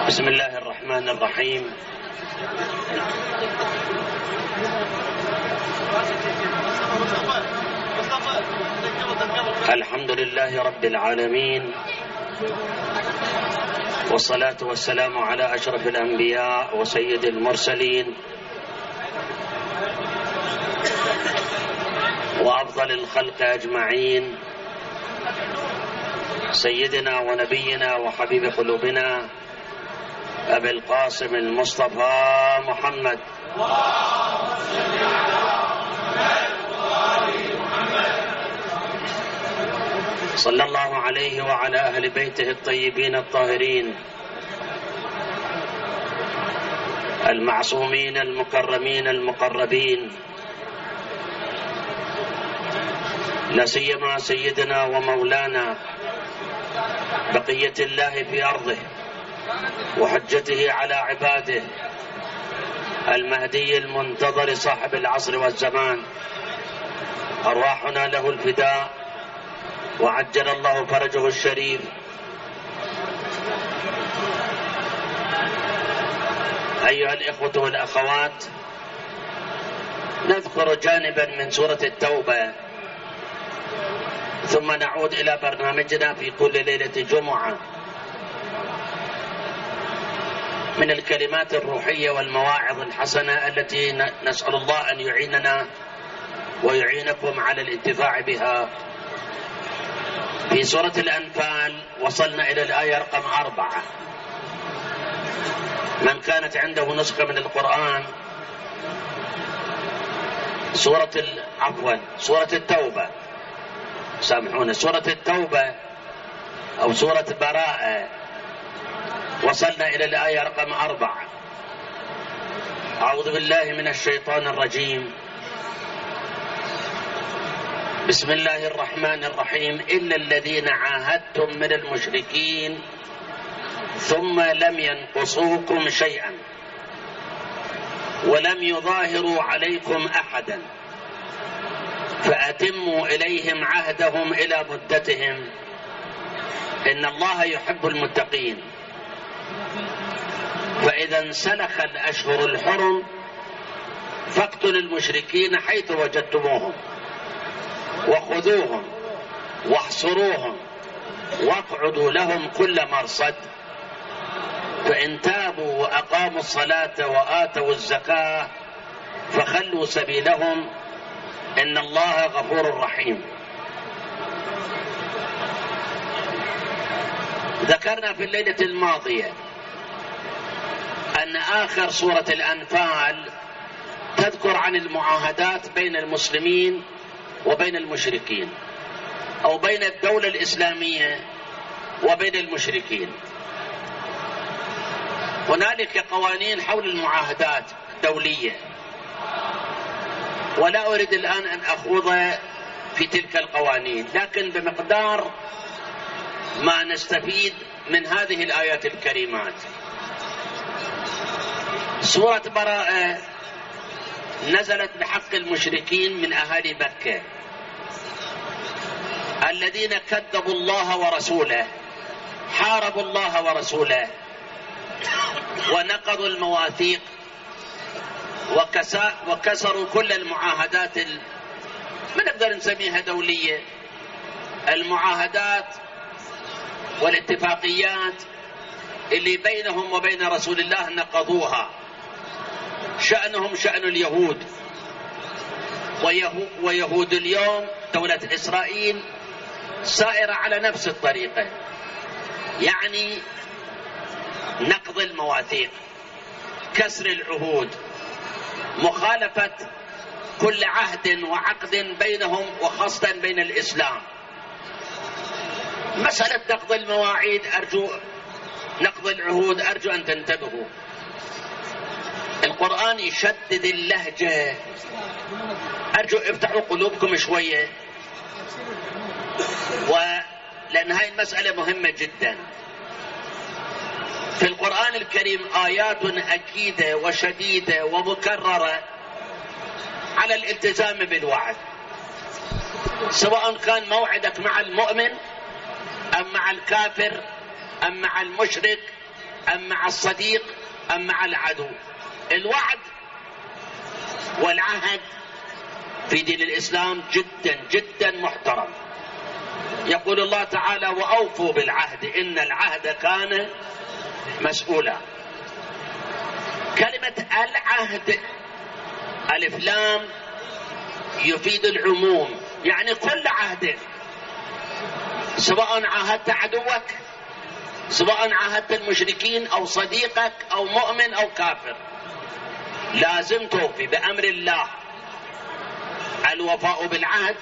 بسم الله الرحمن الرحيم. الحمد لله رب العالمين، والصلاة والسلام على أشرف الأنبياء وسيد المرسلين وأفضل الخلق أجمعين، سيدنا ونبينا وحبيب قلوبنا أبي القاسم المصطفى محمد صلى الله عليه وعلى أهل بيته الطيبين الطاهرين المعصومين المكرمين المقربين، لا سيما سيدنا ومولانا بقية الله في أرضه وحجته على عباده المهدي المنتظر صاحب العصر والزمان، أرواحنا له الفداء وعجل الله فرجه الشريف. أيها الإخوة والأخوات، نذكر جانبا من سورة التوبة ثم نعود إلى برنامجنا في كل ليلة جمعة من الكلمات الروحية والمواعظ الحسنة التي نسأل الله أن يعيننا ويعينكم على الانتفاع بها. في سورة الأنفال وصلنا إلى الآية رقم 4. من كانت عنده نسخة من القرآن سورة التوبة، سامحونا، سورة التوبة أو سورة براءة، وصلنا إلى الآية رقم 4. أعوذ بالله من الشيطان الرجيم. بسم الله الرحمن الرحيم. إلا الذين عاهدتم من المشركين ثم لم ينقصوكم شيئا ولم يظاهروا عليكم أحدا فأتموا إليهم عهدهم إلى مدتهم إن الله يحب المتقين. فإذا انسلخ الأشهر الحرم فاقتلوا المشركين حيث وجدتموهم وخذوهم واحصروهم واقعدوا لهم كل مرصد، فإن تابوا وأقاموا الصلاة وآتوا الزكاة فخلوا سبيلهم إن الله غفور رحيم. ذكرنا في الليلة الماضية أن آخر سورة الأنفال تذكر عن المعاهدات بين المسلمين وبين المشركين، أو بين الدولة الإسلامية وبين المشركين. هنالك قوانين حول المعاهدات الدولية، ولا أريد الآن أن أخوض في تلك القوانين، لكن بمقدار ما نستفيد من هذه الآيات الكريمات. سورة براءة نزلت بحق المشركين من أهالي مكة الذين كذبوا الله ورسوله، حاربوا الله ورسوله ونقضوا المواثيق وكسروا كل المعاهدات ما نقدر نسميها دولية، المعاهدات والاتفاقيات اللي بينهم وبين رسول الله نقضوها. شأنهم شأن اليهود، ويهود اليوم دولة إسرائيل سائرة على نفس الطريقة، يعني نقض المواثيق، كسر العهود، مخالفة كل عهد وعقد بينهم وخاصة بين الإسلام. مسألة نقض المواعيد نقض العهود أرجو أن تنتبهوا. القرآن يشدد اللهجة، أرجو افتحوا قلوبكم شوية، لأن هاي المسألة مهمة جدا. في القرآن الكريم آيات أكيدة وشديدة ومكررة على الالتزام بالوعد، سواء كان موعدك مع المؤمن أم مع الكافر أم مع المشرك أم مع الصديق أم مع العدو. الوعد والعهد في دين الإسلام جدا جدا محترم. يقول الله تعالى: وأوفوا بالعهد إن العهد كان مسؤولا. كلمة العهد ألف لام يفيد العموم، يعني كل عهد، سواء عاهدت عدوك، سواء عاهدت المشركين أو صديقك أو مؤمن أو كافر، لازم توفي بأمر الله. الوفاء بالعهد.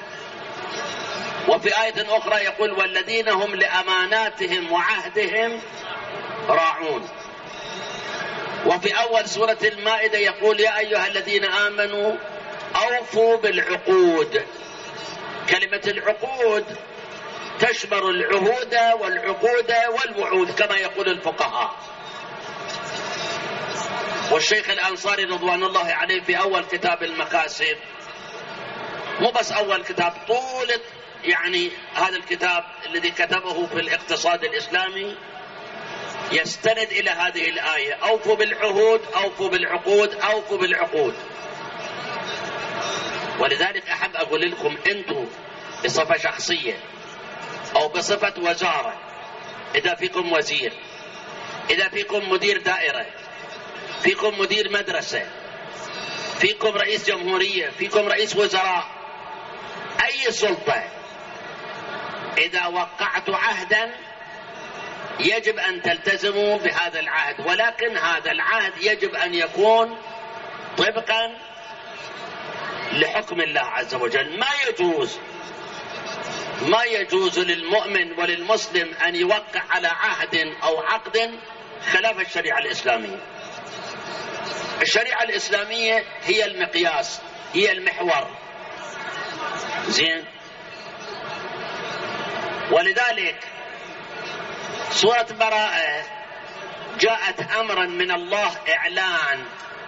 وفي آية أخرى يقول: والذين هم لأماناتهم وعهدهم راعون. وفي أول سورة المائدة يقول: يا أيها الذين آمنوا أوفوا بالعقود. كلمة العقود تشمل العهود والعقود والوعود كما يقول الفقهاء. والشيخ الأنصاري رضوان الله عليه في أول كتاب المكاسب، مو بس أول كتاب، طول يعني هذا الكتاب الذي كتبه في الاقتصاد الإسلامي يستند إلى هذه الآية: أوفوا بالعهود، أوفوا بالعقود، أوفوا بالعقود. ولذلك أحب أقول لكم أنتم بصفة شخصية أو بصفة وزارة، إذا فيكم وزير، إذا فيكم مدير دائرة، فيكم مدير مدرسة، فيكم رئيس جمهورية، فيكم رئيس وزراء، أي سلطة، إذا وقعت عهدا يجب أن تلتزموا بهذا العهد، ولكن هذا العهد يجب أن يكون طبقا لحكم الله عز وجل. ما يجوز للمؤمن وللمسلم أن يوقع على عهد أو عقد خلاف الشريعة الإسلامية. الشريعة الإسلامية هي المقياس، هي المحور. زين. ولذلك سورة براءة جاءت أمرا من الله، إعلان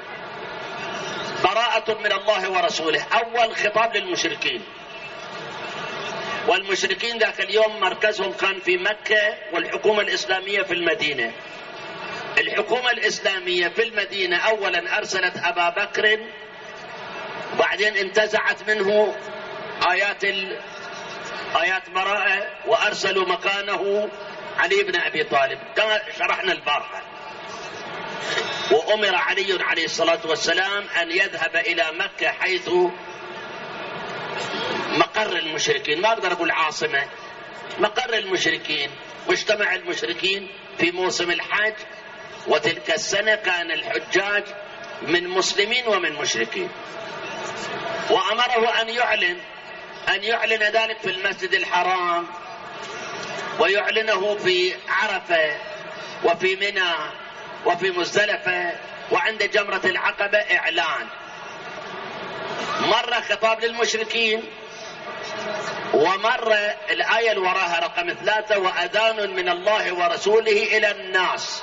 براءة من الله ورسوله. أول خطاب للمشركين، والمشركين ذاك اليوم مركزهم كان في مكة والحكومة الإسلامية في المدينة. الحكومة الإسلامية في المدينة أولا أرسلت أبا بكر، وبعدين انتزعت منه آيات براءة وأرسلوا مكانه علي بن أبي طالب كما شرحنا البارحة. وأمر علي عليه الصلاة والسلام أن يذهب إلى مكة حيث مقر المشركين، ما أقدر أقول عاصمة، مقر المشركين. واجتمع المشركين في موسم الحج، وتلك السنة كان الحجاج من مسلمين ومن مشركين. وأمره أن يعلن ذلك في المسجد الحرام، ويعلنه في عرفة وفي منى وفي مزدلفة وعند جمرة العقبة. إعلان مرة خطاب للمشركين، ومرة الآية اللي وراها رقم 3: وأذان من الله ورسوله إلى الناس.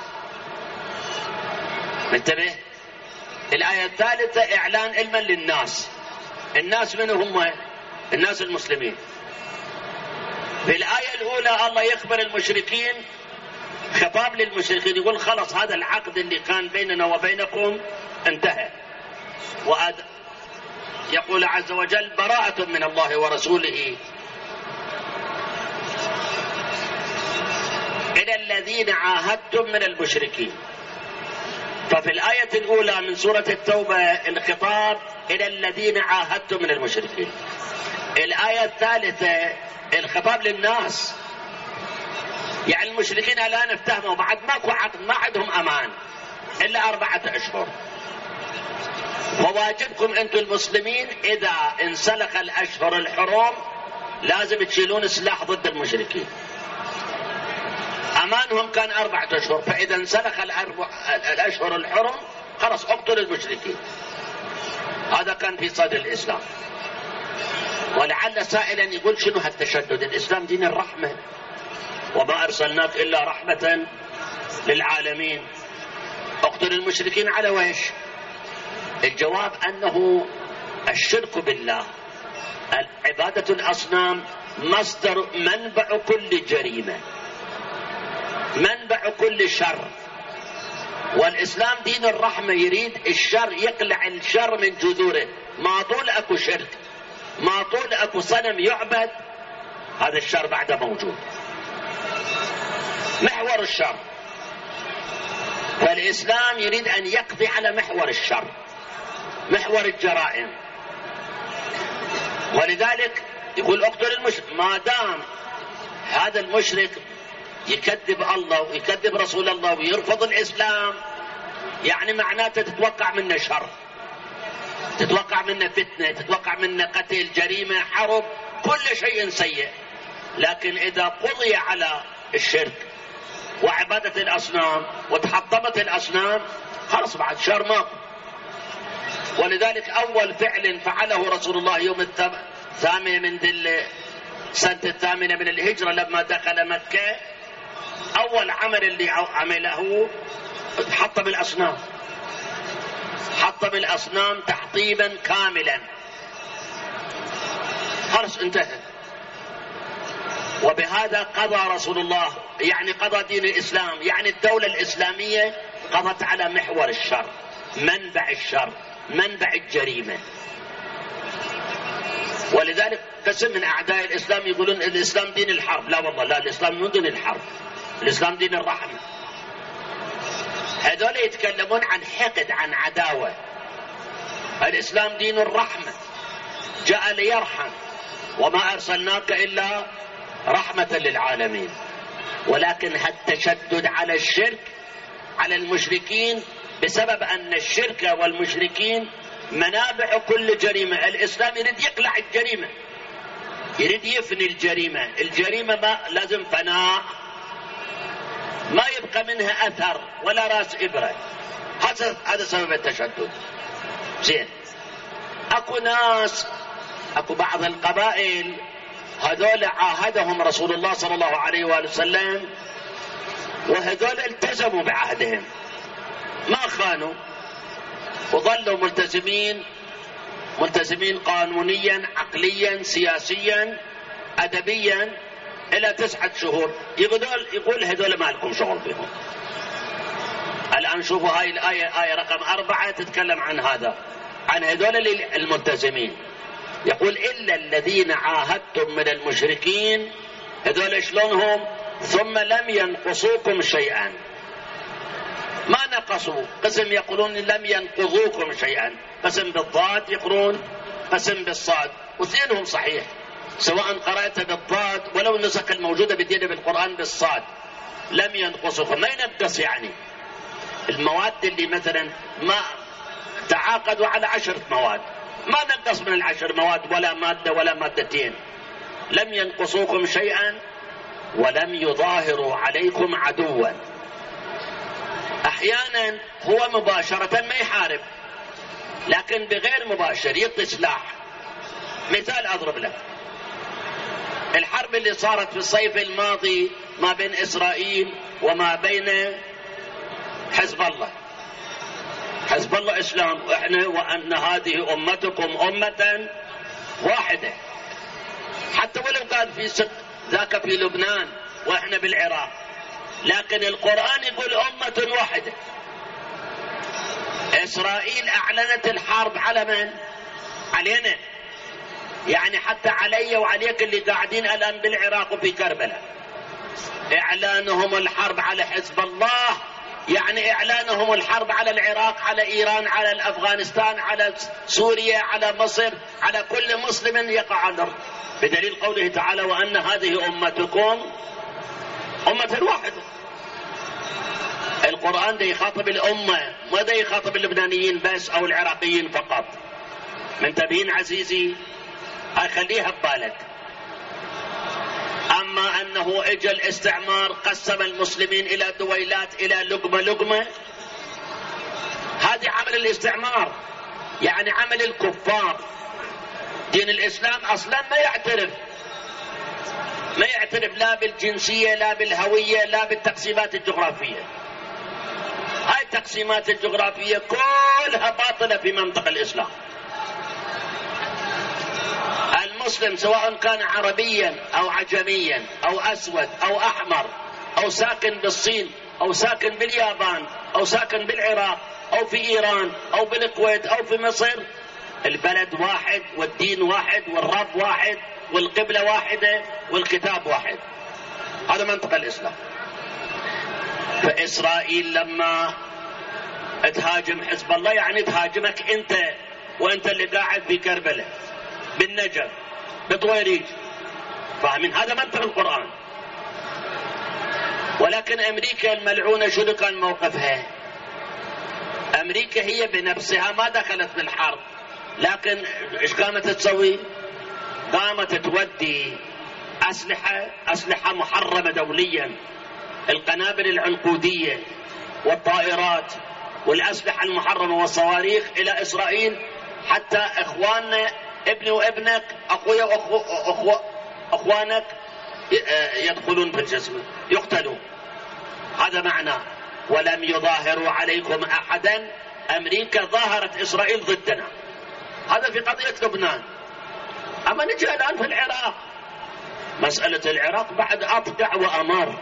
انتبه، الآية الثالثة إعلان علما للناس. الناس من هم؟ الناس المسلمين. في الآية الأولى الله يخبر المشركين، خطاب للمشركين، يقول خلص هذا العقد اللي كان بيننا وبينكم انتهى. يقول عز وجل: براءة من الله ورسوله إلى الذين عاهدتم من المشركين. ففي الآية الأولى من سورة التوبة الخطاب إلى الذين عاهدتم من المشركين. الآية الثالثة الخطاب للناس، يعني المشركين الآن افتهموا بعد ماكو عقد، ما عندهم أمان إلا 4 أشهر. وواجبكم أنتم المسلمين إذا انسلخ الأشهر الحرم لازم تشيلون سلاح ضد المشركين. أمانهم كان 4 أشهر، فإذا انسلخ الأشهر الحرم خلاص اقتلوا المشركين. هذا كان في صدر الإسلام. ولعل سائلا يقول: شنو هالتشدد؟ الإسلام دين الرحمة، وما أرسلناك إلا رحمة للعالمين. اقتل المشركين على ويش؟ الجواب أنه الشرك بالله، عبادة الأصنام، مصدر منبع كل جريمة. منبع كل شر. والإسلام دين الرحمة، يريد الشر، يقلع الشر من جذوره. ما طول أكو شرك، ما طول أكو صنم يعبد، هذا الشر بعده موجود. محور الشر، والإسلام يريد أن يقضي على محور الشر، محور الجرائم. ولذلك يقول اقتل المشرك. ما دام هذا المشرك يكذب الله ويكذب رسول الله ويرفض الإسلام، يعني معناته تتوقع منه شر، تتوقع منه فتنة، تتوقع منه قتل، جريمة، حرب، كل شيء سيء. لكن إذا قضي على الشرك وعبادة الأصنام وتحطمت الأصنام، خلاص بعد شر ما. ولذلك أول فعل فعله رسول الله يوم الثامن من سنة الثامنة من الهجرة لما دخل مكة، أول عمل اللي عمله حطم الأصنام، حطم الأصنام تحطيبا كاملا، خلاص انتهى. وبهذا قضى رسول الله، يعني قضى دين الإسلام، يعني الدولة الإسلامية قضت على محور الشر، منبع الشر، منبع الجريمة. ولذلك قسم من أعداء الإسلام يقولون الإسلام دين الحرب. لا والله، لا، الإسلام مو دين الحرب، الإسلام دين الرحمة. هذول يتكلمون عن حقد، عن عداوة. الإسلام دين الرحمة، جاء ليرحم، وما أرسلناك إلا رحمة للعالمين. ولكن التشدد على الشرك، على المشركين، بسبب أن الشرك والمشركين منابع كل جريمة. الإسلام يريد يقلع الجريمة، يريد يفني الجريمة. الجريمة ما لازم فناء، ما يبقى منها أثر ولا رأس إبرة. هذا سبب التشدد. زين، أكو ناس، أكو بعض القبائل هذول عاهدهم رسول الله صلى الله عليه وآله وسلم، وهذول التزموا بعهدهم، ما خانوا، وظلوا ملتزمين قانونيا، عقليا، سياسيا، أدبيا إلى 9 شهور. يقول هذول ما لكم شغل بهم. الآن شوفوا هاي الآية، آية رقم 4 تتكلم عن هذا، عن هذول الملتزمين. يقول إلا الذين عاهدتم من المشركين، هذول شلونهم؟ ثم لم ينقصوكم شيئا. ما نقصوا، قسم يقولون لم ينقضوكم شيئا، قسم بالضاد يقولون قسم بالصاد، واثنينهم صحيح، سواء قرأت بالضاد ولو النسخ الموجودة بدينا بالقرآن بالصاد. لم ينقصوكم، ما ينقص، يعني المواد اللي مثلا ما تعاقدوا على 10 مواد، ما نقص من 10 مواد ولا مادة ولا مادتين. لم ينقصوكم شيئا ولم يظاهروا عليكم عدوا. احيانا هو مباشرة ما يحارب، لكن بغير مباشر يعطي سلاح. مثال اضرب لك، الحرب اللي صارت في الصيف الماضي ما بين اسرائيل وما بين حزب الله. حزب الله اسلام، واحنا وان هذه امتكم امة واحدة. حتى ولو كان في ذاك في لبنان واحنا بالعراق، لكن القرآن يقول أمة واحدة. إسرائيل أعلنت الحرب على من؟ علينا، يعني حتى علي وعليك اللي قاعدين الآن بالعراق وفي كربلاء. إعلانهم الحرب على حزب الله يعني إعلانهم الحرب على العراق، على إيران، على الأفغانستان، على سوريا، على مصر، على كل مسلم يقع على الأرض، بدليل قوله تعالى وأن هذه أمتكم أمة واحدة. القرآن ده يخاطب الأمة، ما ده يخاطب اللبنانيين بس أو العراقيين فقط. منتبهين عزيزي؟ هاي خليها ببالك. أما أنه إجا الاستعمار قسم المسلمين إلى دويلات، إلى لقمة لقمة، هذه عمل الاستعمار، يعني عمل الكفار. دين الإسلام أصلا ما يعترف لا بالجنسية، لا بالهوية، لا بالتقسيمات الجغرافية. هاي التقسيمات الجغرافية كلها باطلة في منطق الإسلام. المسلم سواء كان عربيا أو عجميا أو أسود أو أحمر أو ساكن بالصين أو ساكن باليابان أو ساكن بالعراق أو في إيران أو بالكويت أو في مصر، البلد واحد والدين واحد والرب واحد والقبلة واحدة والكتاب واحد. هذا منطق الإسلام. فإسرائيل لما تهاجم حزب الله يعني تهاجمك أنت، وأنت اللي قاعد في كربلاء بالنجف بطويريج، فاهمين؟ هذا منطق القرآن. ولكن أمريكا الملعونة شنو كان موقفها؟ أمريكا هي بنفسها ما دخلت بالحرب، لكن إيش قامت تسوي؟ قامت تودي أسلحة محرمة دوليا، القنابل العنقودية والطائرات والأسلحة المحرمة والصواريخ إلى إسرائيل، حتى إخواننا ابني وابنك أخويا أخوانك يدخلون في الجسم يقتلوا. هذا معناه ولم يظاهروا عليكم أحدا. أمريكا ظاهرت إسرائيل ضدنا، هذا في قضية لبنان. أما نجي الآن في العراق، مسألة العراق بعد أطقع وأمر،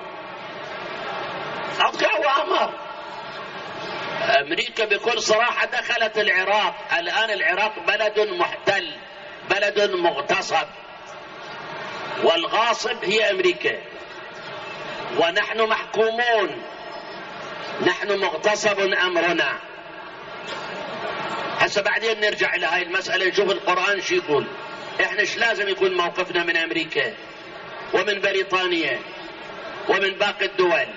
أطقع وأمر. أمريكا بكل صراحة دخلت العراق. الآن العراق بلد محتل، بلد مغتصب، والغاصب هي أمريكا، ونحن محكومون، نحن مغتصب أمرنا. هسه بعدين نرجع إلى هاي المسألة نشوف القرآن شو يقول. إحنا إيش لازم يكون موقفنا من أمريكا ومن بريطانيا ومن باقي الدول.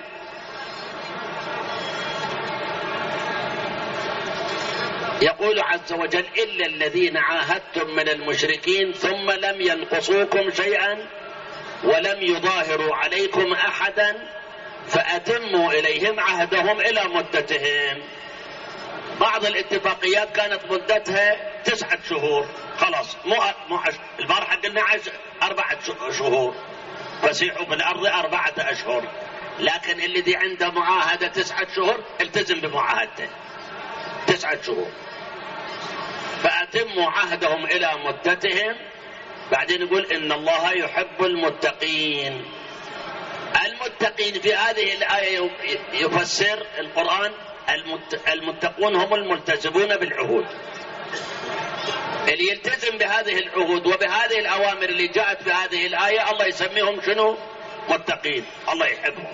يقول عز وجل: إلا الذين عاهدتم من المشركين ثم لم ينقصوكم شيئا ولم يظاهروا عليكم أحدا فأتموا إليهم عهدهم إلى مدتهم. بعض الاتفاقيات كانت مدتها 9 شهور، خلاص مو البارحة قلنا 4 شهور، فسيحوا في الأرض 4 أشهر. لكن الذي عنده معاهدة 9 شهور التزم بمعاهدته 9 شهور. فأتموا عهدهم إلى مدتهم. بعدين يقول: إن الله يحب المتقين. المتقين في هذه الآية يفسر القرآن المتقون هم الملتزمون بالعهود، اللي يلتزم بهذه العهود وبهذه الأوامر اللي جاءت في هذه الآية الله يسميهم شنو؟ متقين، الله يحبهم.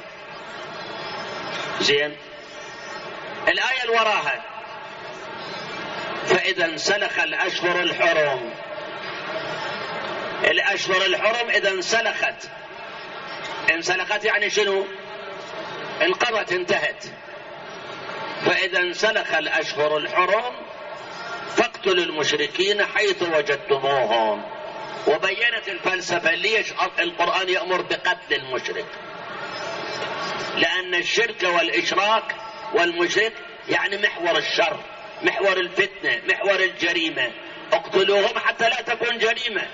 زين، الآية اللي وراها: فإذا انسلخ الأشهر الحرم. الأشهر الحرم إذا انسلخت يعني شنو؟ انقضت، انتهت. فإذا انسلخ الأشهر الحرم فاقتلوا المشركين حيث وجدتموهم. وبينت الفلسفة ليش القرآن يأمر بقتل المشرك، لأن الشرك والإشراك والمشرك يعني محور الشر، محور الفتنة، محور الجريمة. اقتلوهم حتى لا تكون جريمة،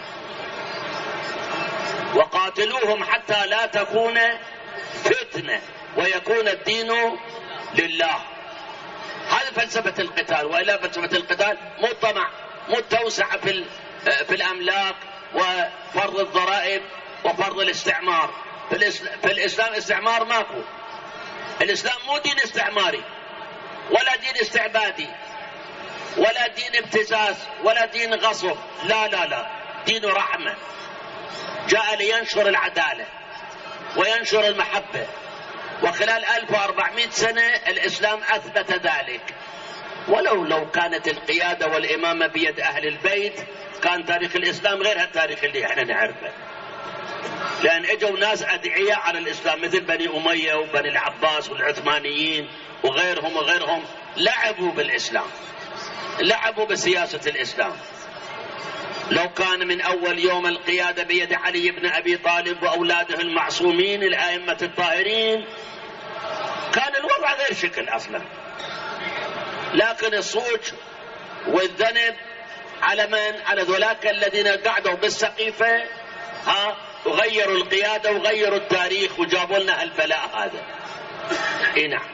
وقاتلوهم حتى لا تكون فتنة ويكون الدين لله. هذه فلسفة القتال. وإلا فلسفة القتال مو طمع، مو التوسع في الأملاك وفرض الضرائب وفرض الاستعمار. في الإسلام استعمار ماكو. الإسلام مو دين استعماري ولا دين استعبادي ولا دين ابتزاز ولا دين غصب، لا لا لا، دين رحمة. جاء لينشر العدالة وينشر المحبة، وخلال 1400 سنة الإسلام أثبت ذلك. لو كانت القيادة والإمامة بيد أهل البيت كان تاريخ الإسلام غير هالتاريخ اللي احنا نعرفه، لأن اجوا ناس أدعياء على الإسلام مثل بني أمية وبني العباس والعثمانيين وغيرهم لعبوا بالإسلام، لعبوا بسياسة الإسلام. لو كان من أول يوم القيادة بيد علي بن أبي طالب وأولاده المعصومين الأئمة الطاهرين كان الوضع غير شكل أصلا. لكن الصوج والذنب على من؟ على ذولاك الذين قعدوا بالسقيفة وغيروا القيادة وغيروا التاريخ وجابوا لنا البلاء هذا. نعم.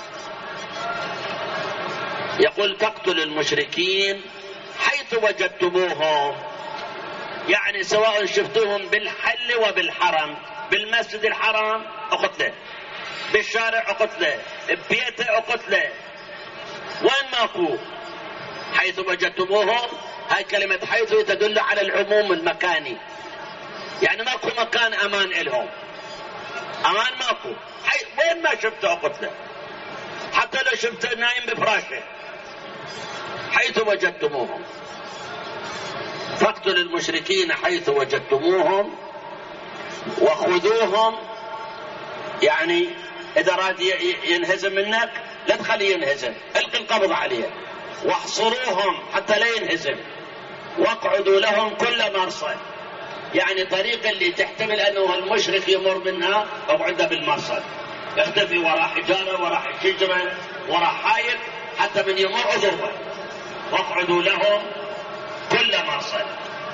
يقول: تقتل المشركين حيث وجدتموهم، يعني سواء شفتوهم بالحل وبالحرم. بالمسجد الحرام أقتله، بالشارع أقتله، ببيته أقتله، وين ماكو حيث وجدتموهم. هاي كلمة حيث تدل على العموم المكاني، يعني ماكو مكان أمان إلهم، أمان ماكو، وين ما شفته أقتله، حتى لو شفته نايم بفراشه. حيث وجدتموهم فاقتلوا المشركين حيث وجدتموهم وخذوهم، يعني إذا راد ينهزم منك لا تخليه ينهزم، القي القبض عليه، واحصروهم حتى لا ينهزم، واقعدوا لهم كل مرصد، يعني طريق اللي تحتمل أنه المشرك يمر منها اقعد بالمرصد، اختفي وراء حجارة وراء شجرة وراء حائط حتى من يمر اضربه، واقعدوا لهم كل مرصد.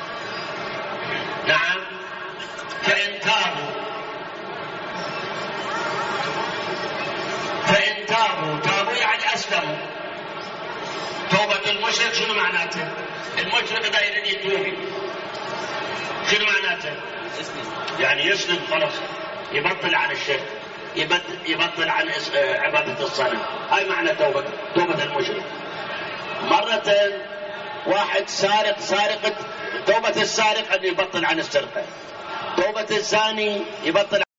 نعم. فإن تابوا يعني أسلموا. توبة المشرك شنو معناته؟ المشرك إذا يريد يتوب شنو معناته؟ يعني يسلم خلاص، يبطل عن الشرك، يبطل عن عبادة الصنم. هاي معنى توبة المشرك. مرة واحد سارق توبة السارق أن يبطل عن السرقة، توبة الزاني يبطل